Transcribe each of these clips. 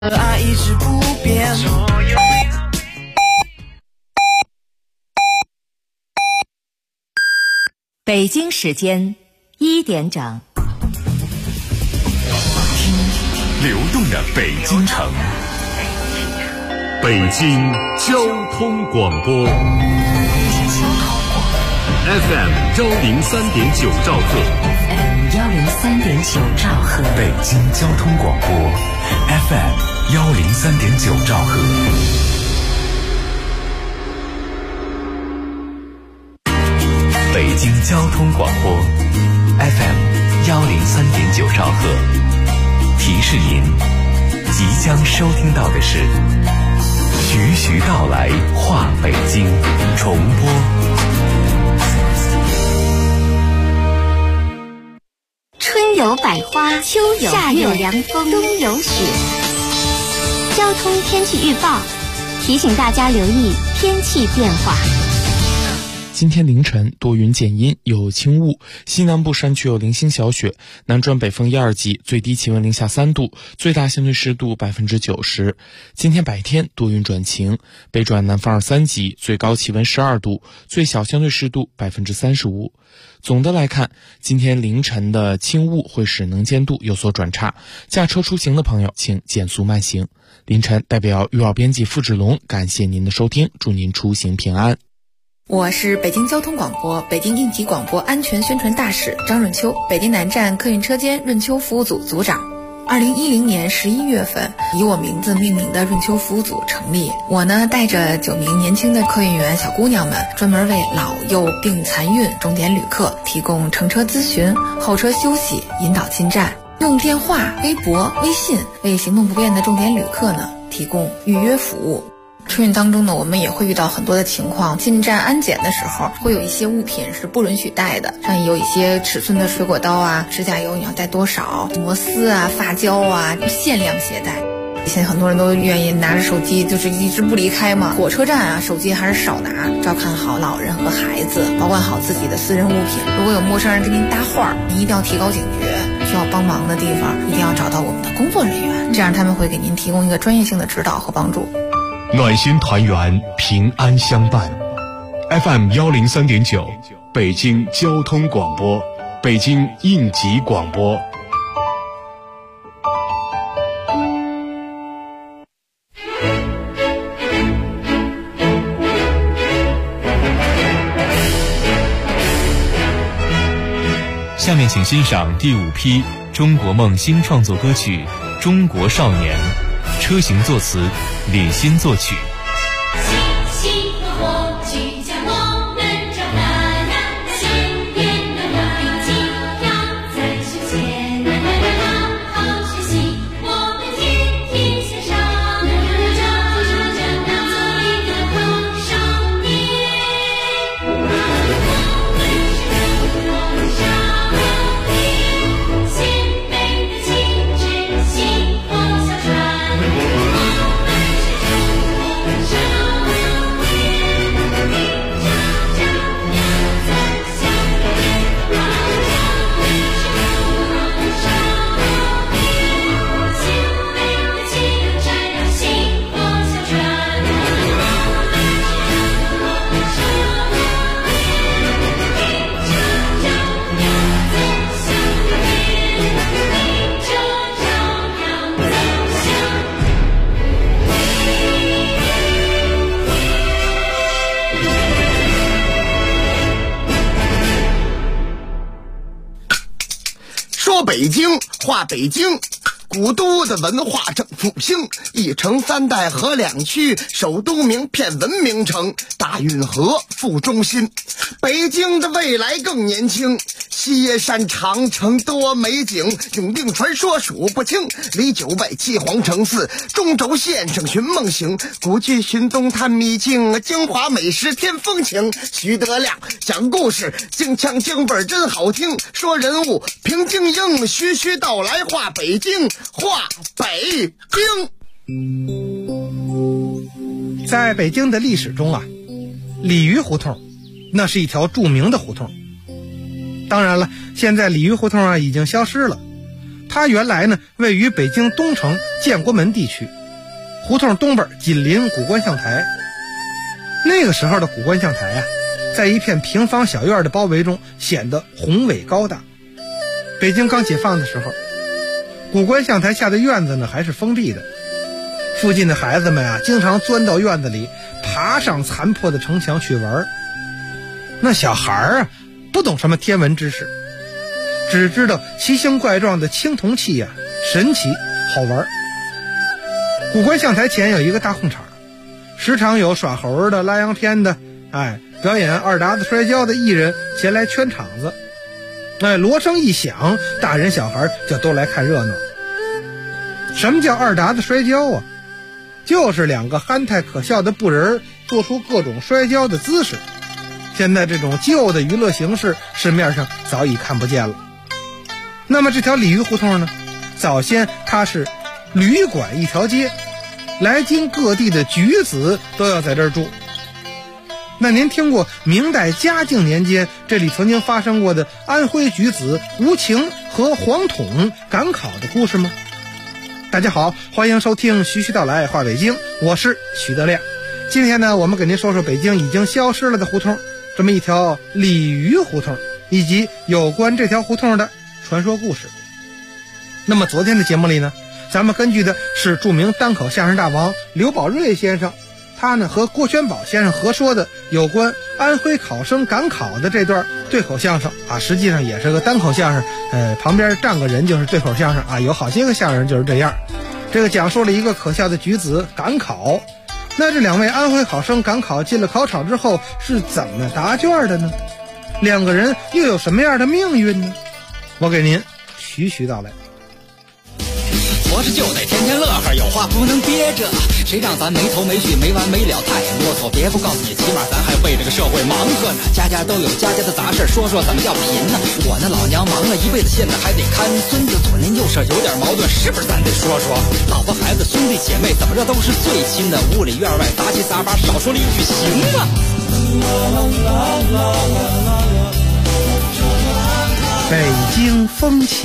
爱一直不变。 北京时间1点整， 流动的北京城，北京交通广播 FM 103.9兆赫 103.9兆赫， 北京交通广播 FM 103.9兆赫。北京交通广播 FM 103.9兆赫，提示您即将收听到的是徐徐道来话北京重播。 春有百花，秋有夏有凉风，冬有雪。交通天气预报提醒大家留意天气变化。 今天凌晨多云见阴，有轻雾，西南部山区有零星小雪，南转北风1、2级，最低气温零下3度，最大相对湿度90%。今天白天多云转晴，北转南风2、3级，最高气温12度，最小相对湿度35%。总的来看，今天凌晨的轻雾会使能见度有所转差，驾车出行的朋友请减速慢行。凌晨代表预报编辑付志龙感谢您的收听，祝您出行平安。 我是北京交通广播北京应急广播安全宣传大使张润秋，北京南站客运车间润秋服务组组长。2010年11月份，以我名字命名的润秋服务组成立。我呢，带着9名年轻的客运员小姑娘们，专门为老幼病残孕重点旅客提供乘车咨询、候车休息、引导进站，用电话、微博、微信为行动不便的重点旅客呢提供预约服务。春运当中呢，我们也会遇到很多的情况，进站安检的时候会有一些物品是不允许带的，像有一些尺寸的水果刀啊、指甲油你要带多少、摩丝啊、发胶啊，限量携带。现在很多人都愿意拿着手机就是一直不离开嘛，火车站啊手机还是少拿，照看好老人和孩子，保管好自己的私人物品。如果有陌生人跟您搭话，您一定要提高警觉，需要帮忙的地方一定要找到我们的工作人员，这样他们会给您提供一个专业性的指导和帮助。 暖心团圆，平安相伴。FM 103.9，北京交通广播，北京应急广播。下面请欣赏第5批中国梦新创作歌曲《中国少年》。车行作词，李欣作曲。 北京话北京，古都的文化正复兴，一城3代合2区，首都名片文明城，大运河副中心。北京的未来更年轻，西山长城多美景，永定传说数不清，离9外7皇城4，中轴线上寻梦行，古迹寻东探秘境，京华美食添风情。徐德亮讲故事，京腔京味真好听，说人物评京英，徐徐道来话北京，话北京。 在北京的历史中啊，鲤鱼胡同那是一条著名的胡同。当然了，现在鲤鱼胡同啊已经消失了， 它原来呢位于北京东城建国门地区，胡同东边紧邻古观象台。那个时候的古观象台啊，在一片平房小院的包围中显得宏伟高大。北京刚解放的时候，古观象台下的院子呢还是封闭的，附近的孩子们啊经常钻到院子里，爬上残破的城墙去玩。那小孩啊不懂什么天文知识，只知道奇形怪状的青铜器呀神奇好玩。古观象台前有一个大空场，时常有耍猴的、拉洋片的，表演二铡子摔跤的艺人前来圈场子。锣声一响，大人小孩就都来看热闹。什么叫二铡子摔跤啊？就是两个憨态可笑的布人做出各种摔跤的姿势。现在这种旧的娱乐形式市面上早已看不见了。那么这条鲤鱼胡同呢，早先它是旅馆一条街，来京各地的举子都要在这儿住。那您听过明代嘉靖年间这里曾经发生过的安徽举子吴情和黄统赶考的故事吗？大家好，欢迎收听徐徐道来话北京，我是徐德亮。今天呢，我们给您说说北京已经消失了的胡同，这么一条鲤鱼胡同，以及有关这条胡同的传说故事。那么昨天的节目里呢，咱们根据的是著名单口相声大王刘宝瑞先生，他呢和郭全宝先生合说的有关安徽考生赶考的这段对口相声啊，实际上也是个单口相声，旁边站个人就是对口相声啊，有好些个相声就是这样。这个讲述了一个可笑的举子赶考，那这两位安徽考生赶考进了考场之后是怎么答卷的呢？两个人又有什么样的命运呢？我给您徐徐道来。 活着就得天天乐呵，有话不能憋着，谁让咱没头没绪没完没了太啰嗦。别不告诉你，起码咱还为这个社会忙活呢。家家都有家家的杂事，说说怎么叫贫呢？我那老娘忙了一辈子，现在还得看孙子，左邻右舍有点矛盾，是不是咱得说说？老婆孩子兄弟姐妹怎么着都是最亲的，屋里院外杂七杂八，少说了一句行吗？ 北京风情。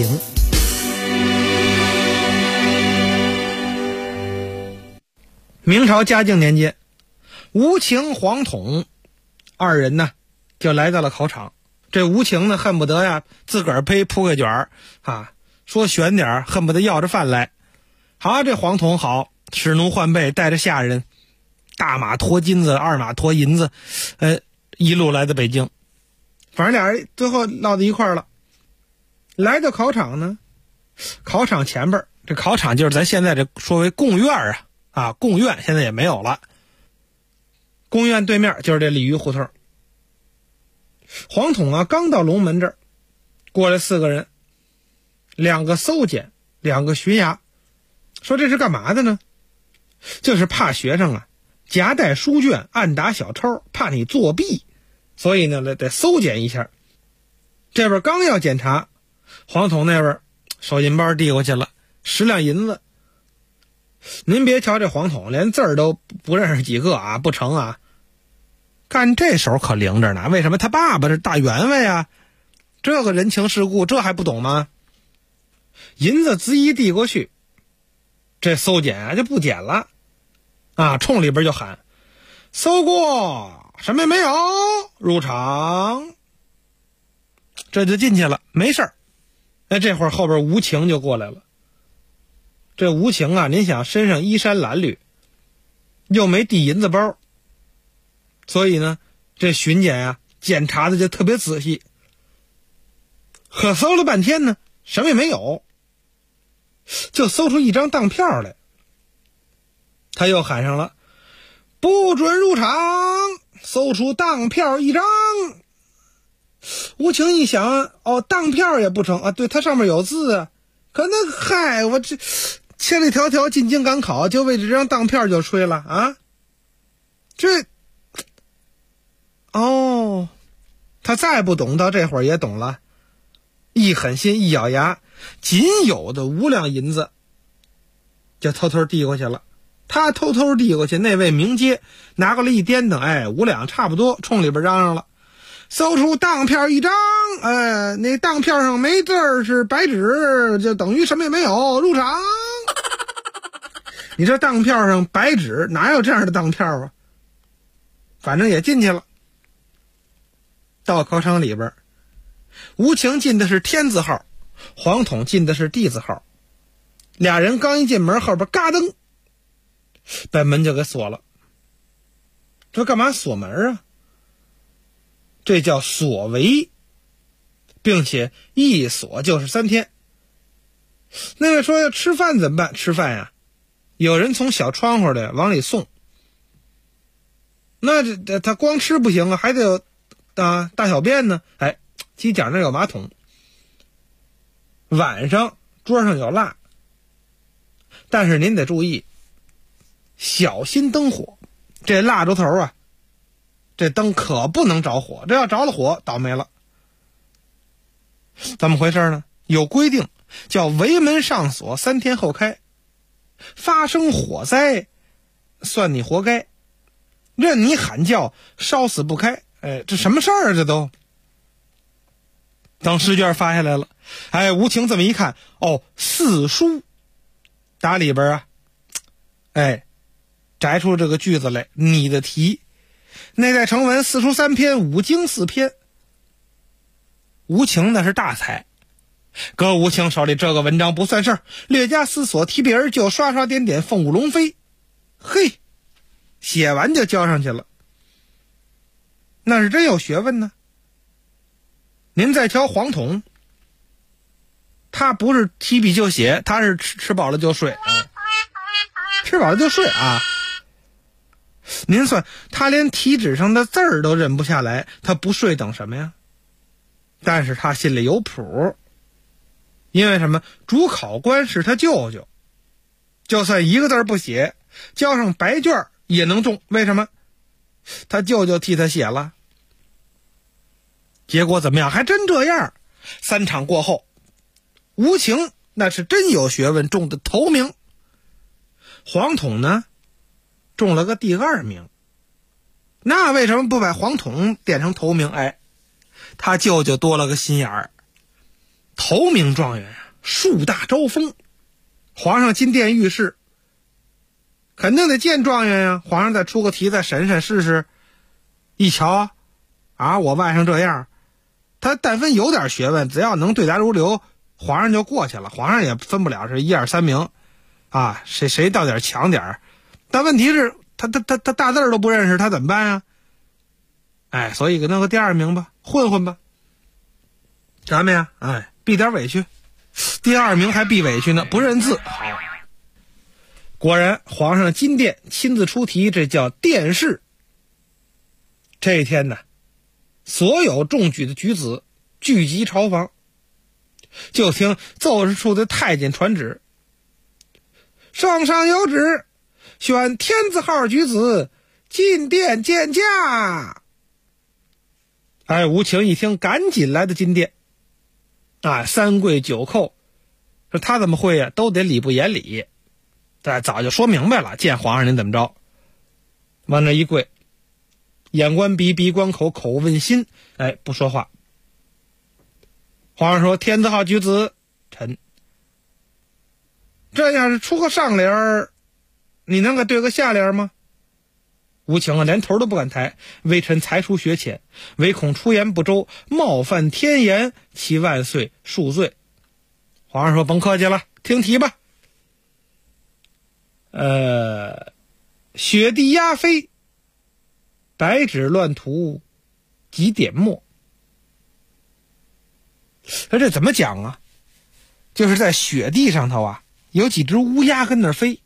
明朝嘉靖年间，吴情黄统二人呢就来到了考场。这吴情呢恨不得呀自个儿铺个卷啊，说悬点恨不得要着饭来。好，这黄统好，使奴换背，带着下人，大马驮金子，二马驮银子，一路来到北京。反正俩人最后落到一块儿了。来到考场呢，考场前边，这考场就是咱现在这说为贡院啊，贡院现在也没有了。贡院对面就是这鲤鱼胡同。黄统啊刚到龙门这儿，过来4个人，两个搜检，两个巡衙，说这是干嘛的呢？就是怕学生啊夹带书卷暗打小抄，怕你作弊，所以呢得搜检一下。这边刚要检查，黄统那边手银包递过去了10两银子。您别瞧这黄统连字儿都不认识几个啊，不成啊，干这手可灵着呢。为什么？他爸爸是大员外啊，这个人情世故这还不懂吗？银子子一递过去，这搜检啊就不检了啊，冲里边就喊搜过，什么也没有，入场。这就进去了，没事儿。这会儿后边吴情就过来了。这吴情啊，您想身上衣衫褴褛，又没递银子包，所以呢这巡检啊检查的就特别仔细。可搜了半天呢什么也没有，就搜出一张当票来。他又喊上了不准入场，搜出当票1张。吴情一想，当票也不成啊，对，它上面有字啊，可那嗨，我这千里迢迢进京赶考，就为这张当票就吹了啊！他再不懂，到这会儿也懂了，一狠心一咬牙，仅有的5两银子就偷偷递过去了。他偷偷递过去，那位名阶拿过来一掂等，5两差不多，冲里边嚷嚷了搜出当票一张，那当票上没字儿是白纸，就等于什么也没有，入场。你这当票上白纸哪有这样的当票啊？反正也进去了。到考场里边，吴情进的是天字号，黄统进的是地字号。俩人刚一进门，后边嘎噔，把门就给锁了。这干嘛锁门啊？这叫锁为，并且一锁就是3天。那个说要吃饭怎么办？吃饭呀，有人从小窗户的往里送。那这他光吃不行啊，还得有大小便呢。犄角那有马桶。晚上桌上有蜡，但是您得注意，小心灯火。这蜡烛头啊，这灯可不能着火，这要着了火倒霉了。怎么回事呢？有规定，叫围门上锁，3天后开。发生火灾算你活该，任你喊叫烧死不开。这什么事儿啊？这都等试卷发下来了，吴情这么一看，四书打里边摘出这个句子来，你的题内在成文4书3篇5经4篇。吴情那是大才，搁吴情手里这个文章不算事儿，略加思索，提笔而就，刷刷点点，凤舞龙飞。嘿，写完就交上去了，那是真有学问呢。您再瞧黄统，他不是提笔就写，他是吃饱了就睡，吃饱了就睡啊。您算他连题纸上的字儿都认不下来，他不睡等什么呀？但是他心里有谱，因为什么？主考官是他舅舅，就算一个字不写，交上白卷也能中。为什么？他舅舅替他写了。结果怎么样？还真这样。3场过后，吴情那是真有学问，中的头名。黄统呢，中了个第2名。那为什么不把黄统点成头名？他舅舅多了个心眼儿。头名状元树大招风，皇上金殿御试，肯定得见状元呀。皇上再出个题，再审审试试。一瞧我外甥这样，他但凡有点学问，只要能对答如流，皇上就过去了。皇上也分不了是1、2、3名谁到点强点。但问题是他大字都不认识，他怎么办呀？所以给弄个第2名吧，混混吧。咱们呀避点委屈。第2名还避委屈呢，不认字。果然皇上金殿亲自出题，这叫殿试。这一天呢，所有中举的举子聚集朝房，就听奏事处的太监传旨：圣上有旨，选天字号举子进殿见驾。吴情一听，赶紧来到金殿，3跪9叩。说他怎么会呀？都得礼不言礼。早就说明白了，见皇上您怎么着，往那一跪，眼观鼻，鼻观口，口问心，不说话。皇上说：天字号举子臣。这要是出个上联，你能给对个下联吗？吴情连头都不敢抬，微臣才疏学浅，唯恐出言不周，冒犯天颜，其万岁恕罪。皇上说：甭客气了，听题吧。雪地鸦飞，白纸乱涂几点墨。这怎么讲啊？就是在雪地上头有几只乌鸦跟那儿飞。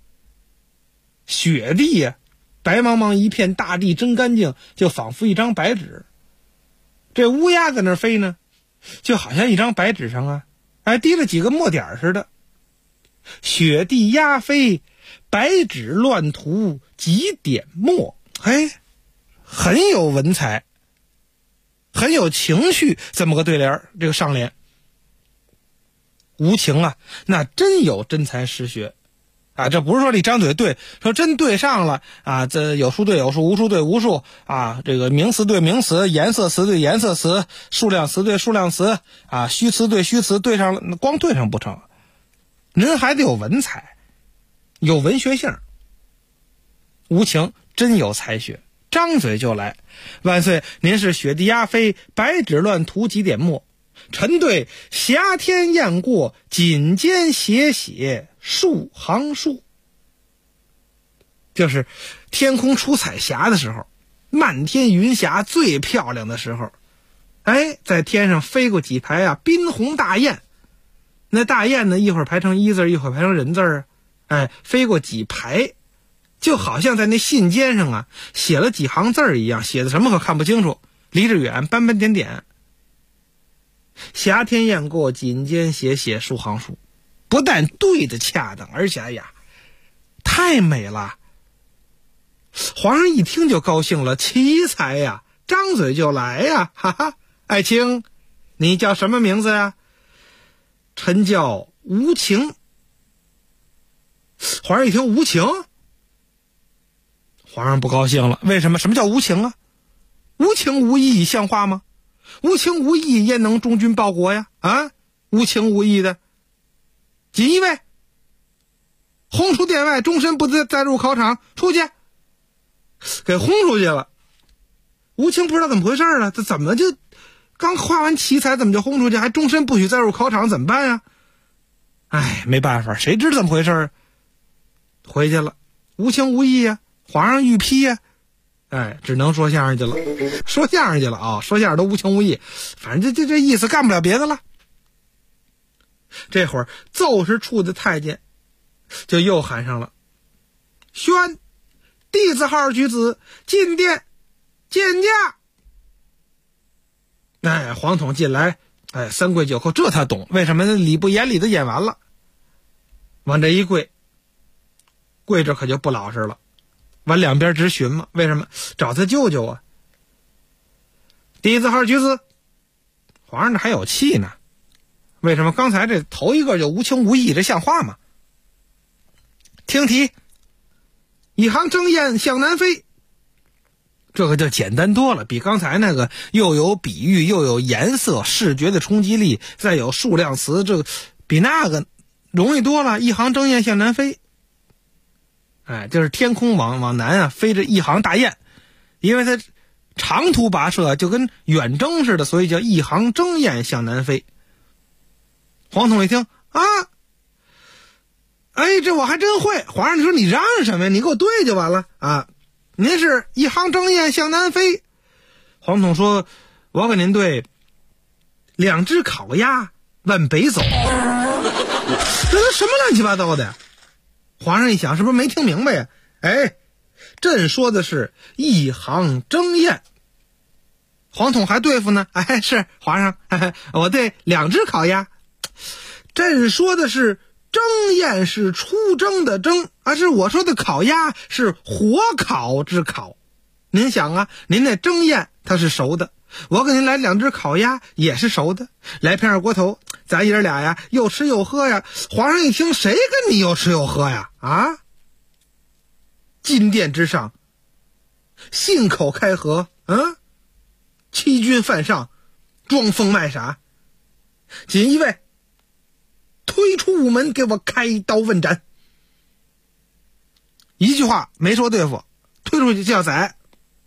雪地呀，白茫茫一片，大地真干净，就仿佛一张白纸。这乌鸦在那儿飞呢，就好像一张白纸上滴了几个墨点似的。雪地鸦飞，白纸乱涂几点墨。很有文采，很有情绪，这么个对联，这个上联。吴情那真有真才实学。 啊，这不是说你张嘴对，说真对上了啊，这有数对有数，无数对无数啊，这个名词对名词，颜色词对颜色词，数量词对数量词啊，虚词对虚词，对上了光对上不成，您还得有文采，有文学性。无情真有才学，张嘴就来。万岁，您是雪地鸦飞，白纸乱涂几点墨，臣对霞天雁过，锦间写写数行书。就是天空出彩霞的时候，漫天云霞最漂亮的时候，哎，在天上飞过几排啊宾鸿大雁。那大雁呢，一会儿排成一字，一会儿排成人字啊，哎，飞过几排，就好像在那信笺上啊写了几行字一样，写的什么可看不清楚，离着远斑斑点点。霞天雁过，锦间写写数行书，不但对得恰当，而且哎呀太美了。皇上一听就高兴了，奇才呀，张嘴就来呀，哈哈。爱卿，你叫什么名字呀？臣叫无情。皇上一听无情，皇上不高兴了，为什么？什么叫无情啊？无情无义像话吗？无情无义焉能忠君报国呀？啊，无情无义的，锦衣卫轰出殿外，终身不再入考场，出去，给轰出去了。无情不知道怎么回事了，这怎么就刚画完奇才，怎么就轰出去，还终身不许再入考场，怎么办呀？哎，没办法，谁知道怎么回事？回去了，无情无义呀，皇上御批呀。哎，只能说相声去了，说相声去了啊！说相声都无情无义，反正这意思，干不了别的了。这会儿奏事处的太监就又喊上了：“宣弟子号举子进殿见驾。”哎，皇统进来，哎，三跪九叩，这他懂，为什么？礼不言礼的演完了，往这一跪，跪着可就不老实了。往两边直询嘛？为什么？找他舅舅啊！弟子号举子，皇上这还有气呢。为什么？刚才这头一个就无情无义，这像话吗？听题：一行争雁向南飞。这个就简单多了，比刚才那个又有比喻，又有颜色，视觉的冲击力，再有数量词，这个比那个容易多了。一行争雁向南飞。哎，就是天空往南啊飞着一行大雁，因为它长途跋涉就跟远征似的，所以叫一行争雁向南飞。皇统一听啊，哎，这我还真会。皇上，你说你嚷嚷什么呀？你给我对就完了啊！您是一行争雁向南飞。皇统说：“我给您对两只烤鸭往北走。”这都什么乱七八糟的？皇上一想，是不是没听明白呀？哎，朕说的是一行争雁。皇统还对付呢。哎，是皇上，我对两只烤鸭。朕说的是争雁是出征的征，而是我说的烤鸭是火烤之烤。您想啊，您那蒸雁它是熟的，我给您来两只烤鸭也是熟的，来片二锅头，咱爷俩呀又吃又喝呀。皇上一听，谁跟你又吃又喝呀？啊！金殿之上，信口开河，欺君犯上，装疯卖傻。锦衣卫推出午门，给我开刀问斩。一句话没说对付，推出去就要宰。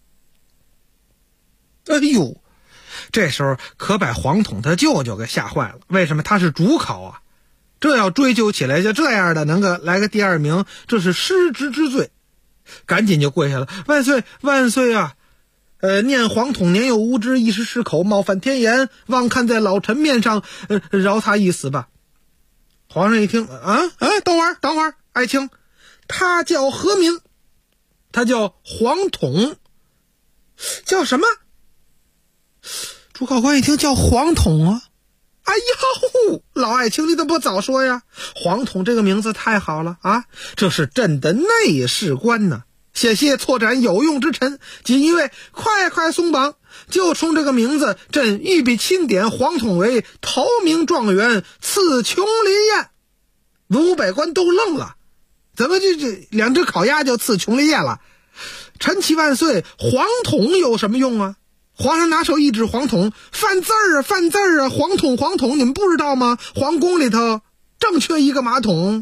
哎呦，这时候可把皇统他舅舅给吓坏了。为什么？他是主考啊，这要追究起来，就这样的能够来个第二名，这是失职之罪。赶紧就跪下了：“万岁万岁啊！念皇统年幼无知，一时失口，冒犯天颜，望看在老臣面上，饶他一死吧。”皇上一听，等会儿，爱卿，他叫何名？他叫皇统。叫什么？主考官一听，叫皇统啊！哎呦，老爱卿，你怎么不早说呀？皇统这个名字太好了啊！这是朕的内侍官呢。谢谢错斩有用之臣，锦衣卫快松绑！就冲这个名字，朕御笔钦点皇统为头名状元，赐琼林宴。文武百官都愣了， 怎么这两只烤鸭就刺琼丽叶了？陈启万岁，黄桶有什么用啊？皇上拿手一指黄桶，犯字儿啊，犯字儿啊！黄桶，黄桶，你们不知道吗？皇宫里头正缺一个马桶。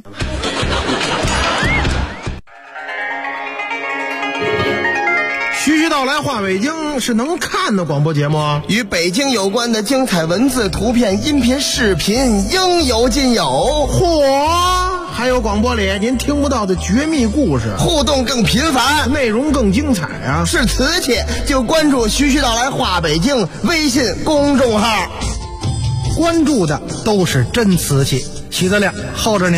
徐徐道来话北京是能看的广播节目， 与北京有关的精彩文字、图片、音频、视频应有尽有。 嚯！还有广播里您听不到的绝密故事， 互动更频繁， 内容更精彩啊！ 是瓷器就关注徐徐道来话北京微信公众号， 关注的都是真瓷器。徐德亮候着您。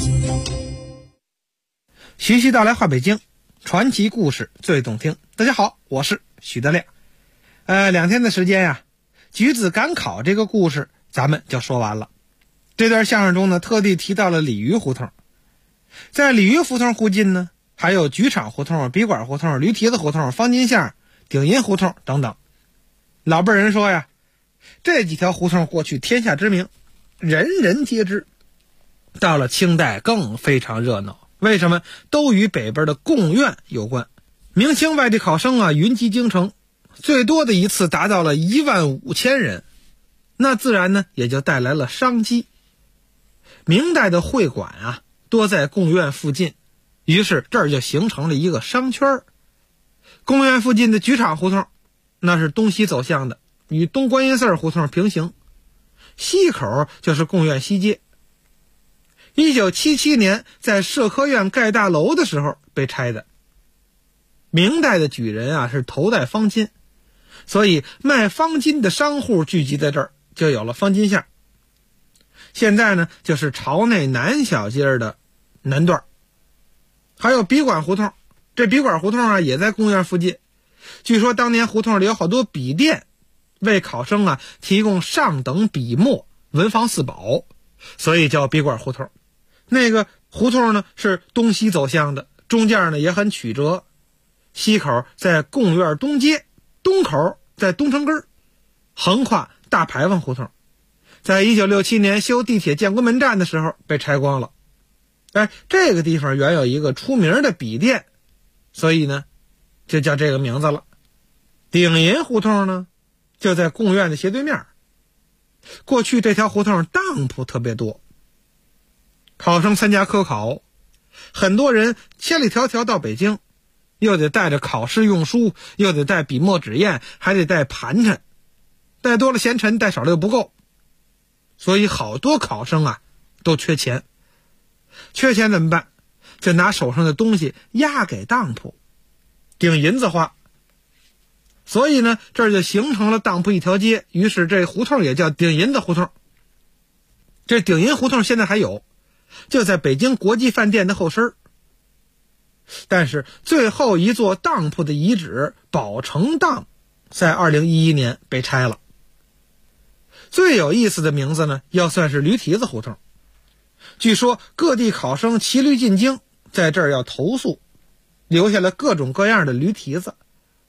徐徐道来话北京，传奇故事最动听。大家好，我是许德亮。2天的时间呀，举子赶考这个故事咱们就说完了。这段相声中呢，特地提到了鲤鱼胡同。在鲤鱼胡同附近呢，还有菊场胡同、笔管胡同、驴蹄子胡同、方金巷、顶银胡同等等。老辈人说呀，这几条胡同过去天下知名，人人皆知。到了清代更非常热闹，为什么？都与北边的贡院有关。明清外地考生啊云集京城，最多的一次达到了15000人，那自然呢也就带来了商机。明代的会馆啊多在贡院附近，于是这儿就形成了一个商圈。贡院附近的菊场胡同那是东西走向的，与东观音寺胡同平行，西口就是贡院西街。1977年在社科院盖大楼的时候被拆的。明代的举人啊是头戴方巾，所以卖方巾的商户聚集在这儿，就有了方巾巷。现在呢就是朝内南小街的南段。还有笔管胡同，这笔管胡同啊也在贡院附近。据说当年胡同里有好多笔店，为考生啊提供上等笔墨、文房四宝，所以叫笔管胡同。那个胡同呢是东西走向的，中间呢也很曲折。西口在贡院东街，东口在东城根，横跨大牌坊胡同。在1967年修地铁建国门站的时候被拆光了。这个地方原有一个出名的笔店，所以呢就叫这个名字了。顶银胡同呢就在贡院的斜对面。过去这条胡同当铺特别多，考生参加科考，很多人千里迢迢到北京，又得带着考试用书，又得带笔墨纸砚，还得带盘缠，带多了嫌沉，带少了又不够，所以好多考生啊都缺钱。缺钱怎么办？就拿手上的东西押给当铺，顶银子花。所以呢这儿就形成了当铺一条街，于是这胡同也叫顶银子胡同。这顶银胡同现在还有，就在北京国际饭店的后身。但是最后一座当铺的遗址宝成当在2011年被拆了。最有意思的名字呢要算是驴蹄子胡同。据说各地考生骑驴进京，在这儿要投诉，留下了各种各样的驴蹄子。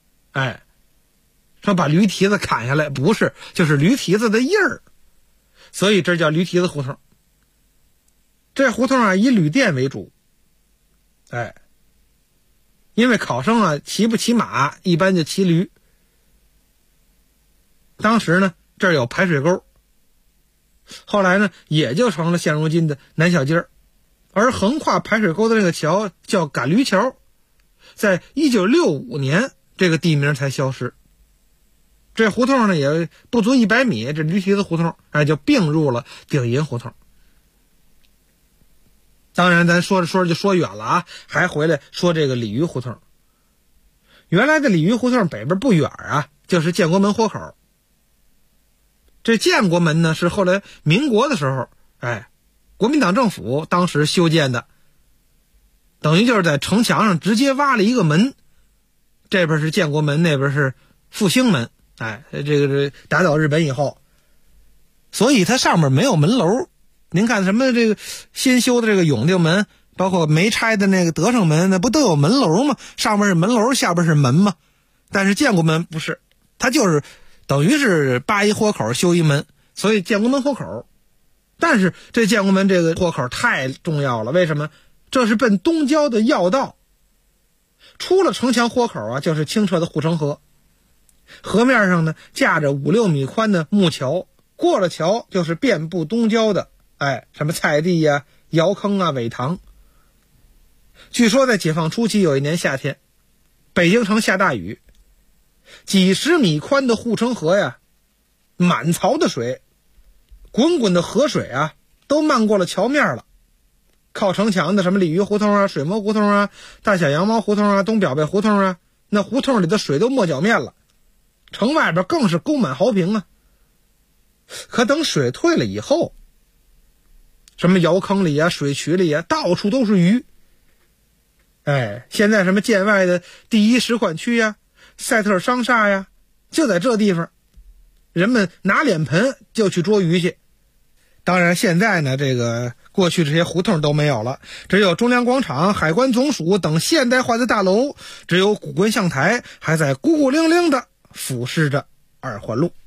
说把驴蹄子砍下来，不是，就是驴蹄子的印儿，所以这叫驴蹄子胡同。这胡同啊以旅店为主，因为考生啊骑不骑马，一般就骑驴。当时呢这儿有排水沟，后来呢也就成了现如今的南小街。而横跨排水沟的那个桥叫赶驴桥，在1965年这个地名才消失。这胡同呢也不足100米，这驴蹄子胡同就并入了顶银胡同。当然咱说着说着就说远了啊，还回来说这个鲤鱼胡同。原来的鲤鱼胡同北边不远啊就是建国门豁口。这建国门呢是后来民国的时候国民党政府当时修建的，等于就是在城墙上直接挖了一个门，这边是建国门，那边是复兴门。这个是打倒日本以后，所以它上面没有门楼。您看什么这个新修的这个永定门，包括没拆的那个德胜门，那不都有门楼吗？上面是门楼，下边是门吗？但是建国门不是，它就是等于是扒一豁口修一门，所以建国门豁口。但是这建国门这个豁口太重要了，为什么？ 这是奔东郊的要道。出了城墙豁口啊，就是清澈的护城河。河面上呢架着5-6米宽的木桥，过了桥就是遍布东郊的什么菜地呀、窑坑啊、苇塘。据说在解放初期有一年夏天，北京城下大雨，几十米宽的护城河呀，满槽的水，滚滚的河水啊都漫过了桥面了。靠城墙的什么鲤鱼胡同啊、水磨胡同啊、大小羊毛胡同啊、东表背胡同啊，那胡同里的水都没脚面了，城外边更是沟满壕平啊。可等水退了以后，什么窑坑里啊、水渠里啊，到处都是鱼。现在什么建外的第一使馆区呀、赛特商厦呀，就在这地方，人们拿脸盆就去捉鱼去。当然现在呢，这个过去这些胡同都没有了，只有中央广场、海关总署等现代化的大楼，只有古观象台还在孤孤零零的俯视着二环路。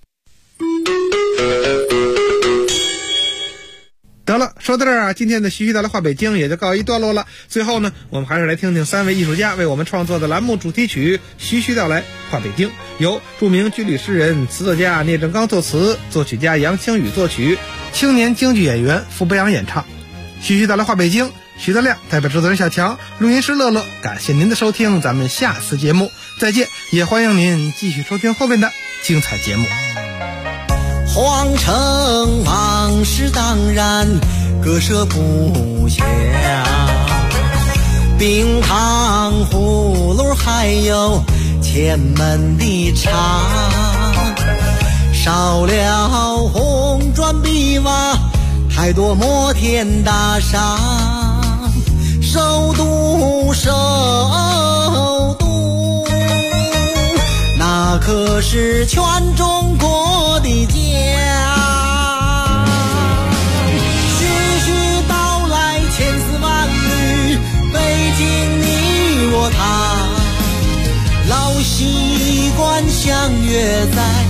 得了，说到这儿啊，今天的徐徐道来话北京也就告一段落了。最后呢，我们还是来听听3位艺术家为我们创作的栏目主题曲《徐徐道来话北京》，由著名军旅诗人、词作家聂政刚作词，作曲家杨清宇作曲，青年京剧演员傅北阳演唱。徐徐道来话北京，徐德亮代表制作人小强，录音师乐乐，感谢您的收听，咱们下次节目再见，也欢迎您继续收听后面的精彩节目。 皇城往事当然割舍不下，冰糖葫芦还有前门的茶，少了红砖碧瓦，太多摩天大厦，首都那可是全中国的家。徐徐道来千丝万缕，北京你我他，老习惯相约在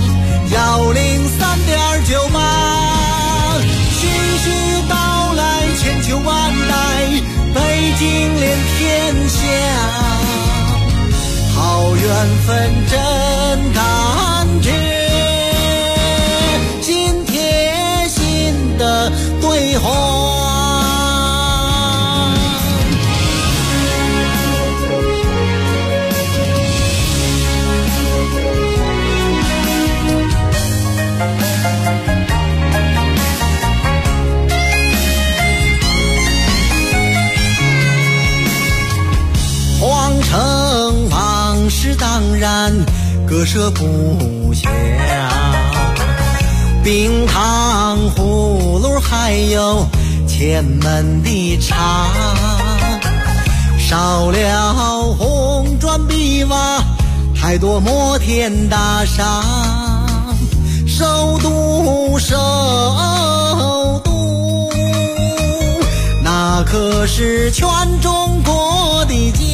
103.98。徐徐道来千秋万代，北京连天下，好缘分真感觉，心贴心的对话。皇城往事当然割舍不下，冰糖葫芦还有前门的茶，少了红砖碧瓦，太多摩天大厦，首都那可是全中国的家。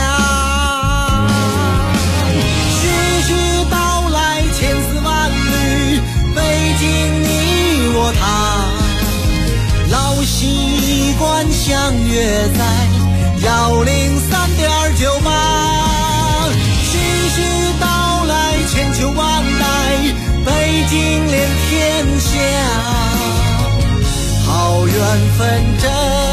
徐徐道来千丝万缕，北京你我他，老习惯相约在103.98。徐徐道来千秋万代，北京连天下，好缘分真